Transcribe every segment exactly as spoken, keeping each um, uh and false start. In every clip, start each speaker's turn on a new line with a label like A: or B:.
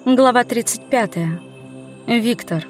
A: Глава тридцать пятая. Виктор.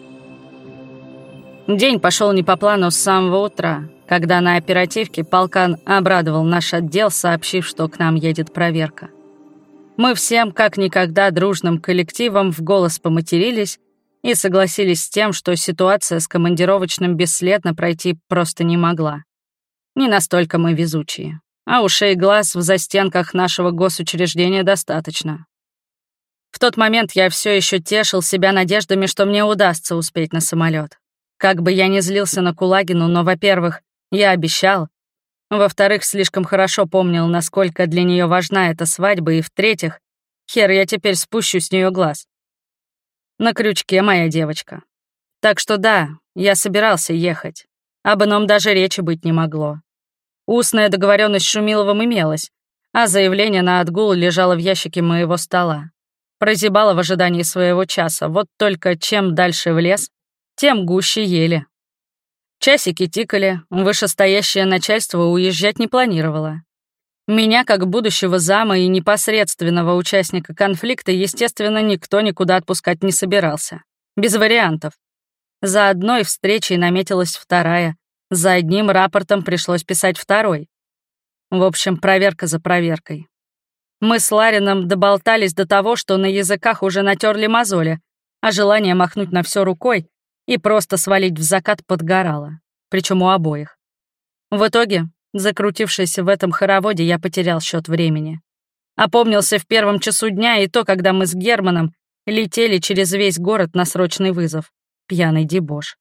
A: День пошел не по плану с самого утра, когда на оперативке полкан обрадовал наш отдел, сообщив, что к нам едет проверка. Мы всем, как никогда, дружным коллективом в голос поматерились и согласились с тем, что ситуация с командировочным бесследно пройти просто не могла. Не настолько мы везучие, а ушей и глаз в застенках нашего госучреждения достаточно. В тот момент я все еще тешил себя надеждами, что мне удастся успеть на самолет. Как бы я ни злился на Кулагину, но, во-первых, я обещал, во-вторых, слишком хорошо помнил, насколько для нее важна эта свадьба, и, в-третьих, хер я теперь спущу с нее глаз. На крючке моя девочка. Так что да, я собирался ехать. Об ином даже речи быть не могло. Устная договоренность с Шумиловым имелась, а заявление на отгул лежало в ящике моего стола. Прозябала в ожидании своего часа, вот только чем дальше в лес, тем гуще ели. Часики тикали, вышестоящее начальство уезжать не планировало. Меня, как будущего зама и непосредственного участника конфликта, естественно, никто никуда отпускать не собирался. Без вариантов. За одной встречей наметилась вторая, за одним рапортом пришлось писать второй. В общем, проверка за проверкой. Мы с Ларином доболтались до того, что на языках уже натерли мозоли, а желание махнуть на все рукой и просто свалить в закат подгорало, причем у обоих. В итоге, закрутившись в этом хороводе, я потерял счет времени. Опомнился в первом часу дня и то, когда мы с Германом летели через весь город на срочный вызов. Пьяный дебош.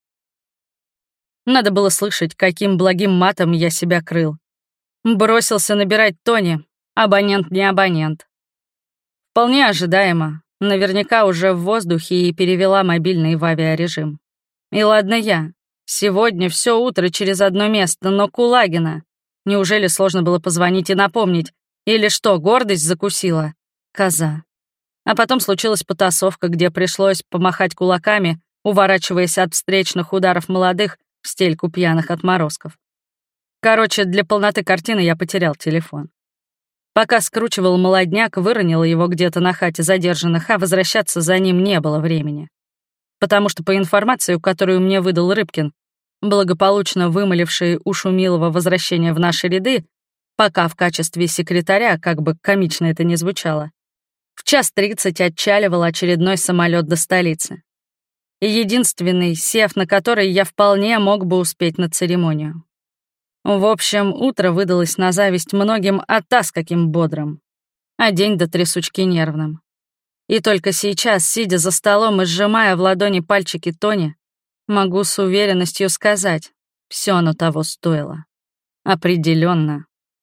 A: Надо было слышать, каким благим матом я себя крыл. Бросился набирать Тони. Абонент не абонент. Вполне ожидаемо. Наверняка уже в воздухе и перевела мобильный в авиарежим. И ладно я. Сегодня все утро через одно место, но Кулагина. Неужели сложно было позвонить и напомнить? Или что, гордость закусила? Коза. А потом случилась потасовка, где пришлось помахать кулаками, уворачиваясь от встречных ударов молодых в стельку пьяных отморозков. Короче, для полноты картины я потерял телефон. Пока скручивал молодняк, выронил его где-то на хате задержанных, а возвращаться за ним не было времени. Потому что по информации, которую мне выдал Рыбкин, благополучно вымоливший у Шумилова возвращение в наши ряды, пока в качестве секретаря, как бы комично это ни звучало, в час тридцать отчаливал очередной самолет до столицы. И единственный, сев на который я вполне мог бы успеть на церемонию. В общем, утро выдалось на зависть многим, а таз каким бодрым, а день до трясучки нервным. И только сейчас, сидя за столом и сжимая в ладони пальчики Тони, могу с уверенностью сказать, все оно того стоило. Определенно.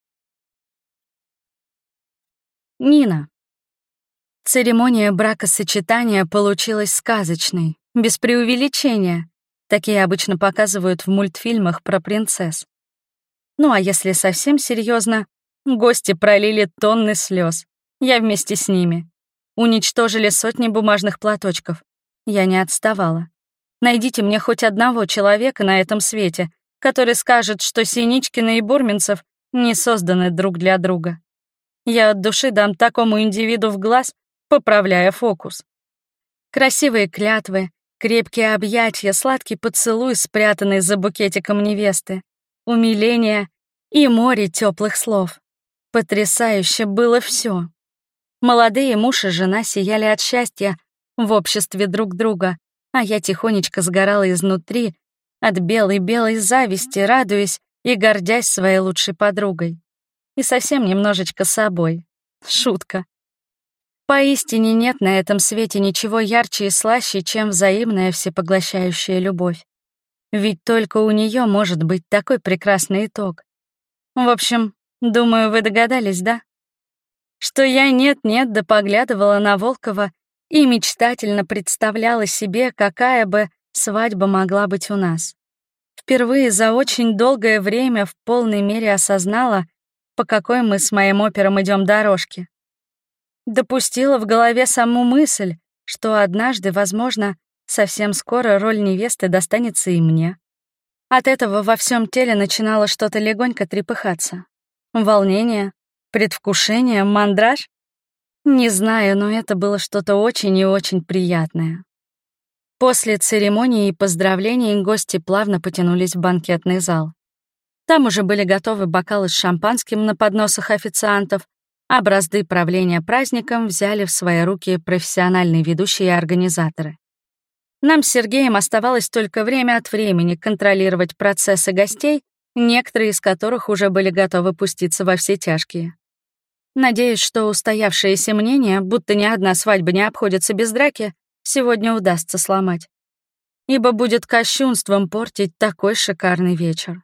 A: Нина. Церемония бракосочетания получилась сказочной, без преувеличения. Такие обычно показывают в мультфильмах про принцесс. Ну а если совсем серьезно, гости пролили тонны слез. Я вместе с ними. Уничтожили сотни бумажных платочков. Я не отставала. Найдите мне хоть одного человека на этом свете, который скажет, что Синичкина и Бурминцев не созданы друг для друга. Я от души дам такому индивиду в глаз, поправляя фокус. Красивые клятвы, крепкие объятия, сладкий поцелуй, спрятанный за букетиком невесты. Умиление и море теплых слов. Потрясающе было все. Молодые муж и жена сияли от счастья в обществе друг друга, а я тихонечко сгорала изнутри от белой-белой зависти, радуясь и гордясь своей лучшей подругой. И совсем немножечко собой. Шутка. Поистине нет на этом свете ничего ярче и слаще, чем взаимная всепоглощающая любовь. Ведь только у нее может быть такой прекрасный итог. В общем, думаю, вы догадались, да? Что я нет-нет да поглядывала на Волкова и мечтательно представляла себе, какая бы свадьба могла быть у нас. Впервые за очень долгое время в полной мере осознала, по какой мы с моим опером идем дорожке. Допустила в голове саму мысль, что однажды, возможно, совсем скоро роль невесты достанется и мне. От этого во всем теле начинало что-то легонько трепыхаться. Волнение, предвкушение, мандраж. Не знаю, но это было что-то очень и очень приятное. После церемонии и поздравлений гости плавно потянулись в банкетный зал. Там уже были готовы бокалы с шампанским на подносах официантов, а бразды правления праздником взяли в свои руки профессиональные ведущие и организаторы. Нам с Сергеем оставалось только время от времени контролировать процессы гостей, некоторые из которых уже были готовы пуститься во все тяжкие. Надеюсь, что устоявшееся мнение, будто ни одна свадьба не обходится без драки, сегодня удастся сломать. Ибо будет кощунством портить такой шикарный вечер.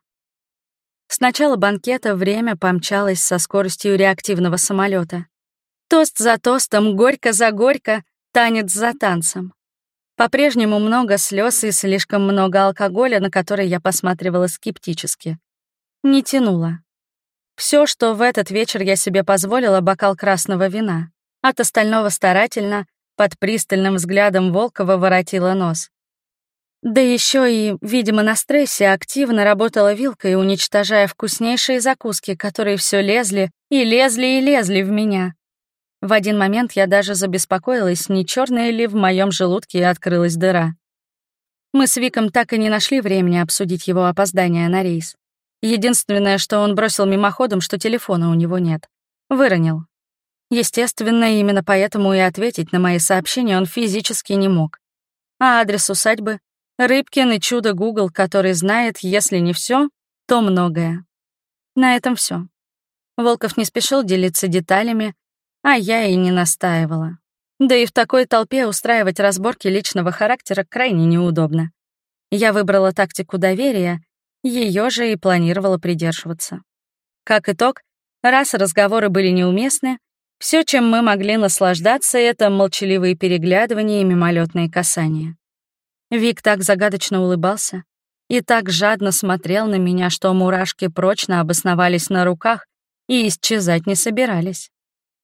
A: С начала банкета время помчалось со скоростью реактивного самолета. Тост за тостом, горько за горько, танец за танцем. По-прежнему много слез и слишком много алкоголя, на который я посматривала скептически. Не тянуло. Все, что в этот вечер я себе позволила, бокал красного вина. От остального старательно, под пристальным взглядом Волкова воротила нос. Да еще и, видимо, на стрессе активно работала вилкой, уничтожая вкуснейшие закуски, которые все лезли и лезли и лезли в меня. В один момент я даже забеспокоилась, не черная ли в моем желудке открылась дыра. Мы с Виком так и не нашли времени обсудить его опоздание на рейс. Единственное, что он бросил мимоходом, что телефона у него нет. Выронил. Естественно, именно поэтому и ответить на мои сообщения он физически не мог. А адрес усадьбы? Рыбкин и чудо Гугл, который знает, если не все, то многое. На этом все. Волков не спешил делиться деталями, а я и не настаивала. Да и в такой толпе устраивать разборки личного характера крайне неудобно. Я выбрала тактику доверия, ее же и планировала придерживаться. Как итог, раз разговоры были неуместны, все, чем мы могли наслаждаться, это молчаливые переглядывания и мимолетные касания. Вик так загадочно улыбался и так жадно смотрел на меня, что мурашки прочно обосновались на руках и исчезать не собирались.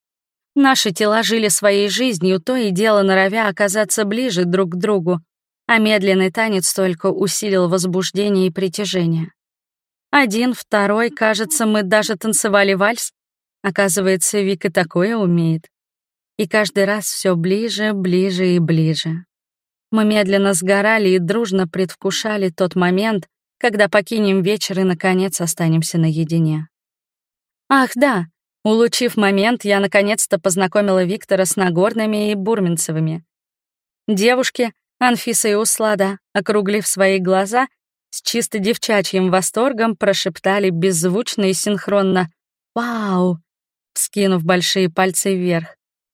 A: Наши тела жили своей жизнью, то и дело норовя оказаться ближе друг к другу, а медленный танец только усилил возбуждение и притяжение. Один, второй, кажется, мы даже танцевали вальс. Оказывается, Вик и такое умеет. И каждый раз все ближе, ближе и ближе. Мы медленно сгорали и дружно предвкушали тот момент, когда покинем вечер и, наконец, останемся наедине. Ах, да, улучив момент, я наконец-то познакомила Виктора с Нагорными и Бурминцевыми. Девушки, Анфиса и Услада, округлив свои глаза, с чисто девчачьим восторгом прошептали беззвучно и синхронно «Вау!», вскинув большие пальцы вверх.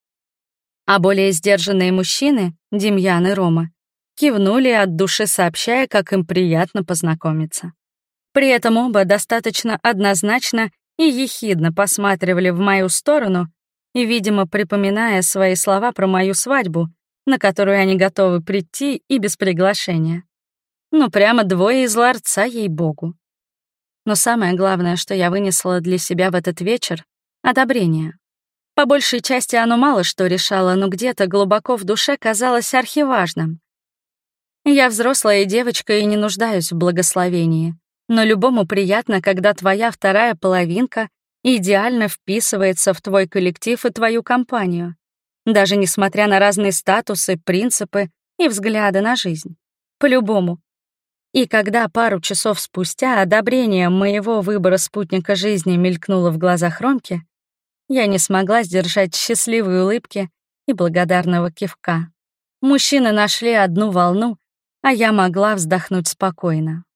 A: А более сдержанные мужчины, Демьян и Рома, кивнули от души, сообщая, как им приятно познакомиться. При этом оба достаточно однозначно и ехидно посматривали в мою сторону и, видимо, припоминая свои слова про мою свадьбу, на которую они готовы прийти и без приглашения. Ну, прямо двое из ларца, ей-богу. Но самое главное, что я вынесла для себя в этот вечер — одобрение. По большей части оно мало что решало, но где-то глубоко в душе казалось архиважным. Я взрослая девочка и не нуждаюсь в благословении, но любому приятно, когда твоя вторая половинка идеально вписывается в твой коллектив и твою компанию, даже несмотря на разные статусы, принципы и взгляды на жизнь. По-любому. И когда пару часов спустя одобрение моего выбора спутника жизни мелькнуло в глазах Ромки, я не смогла сдержать счастливой улыбки и благодарного кивка. Мужчины нашли одну волну, а я могла вздохнуть спокойно.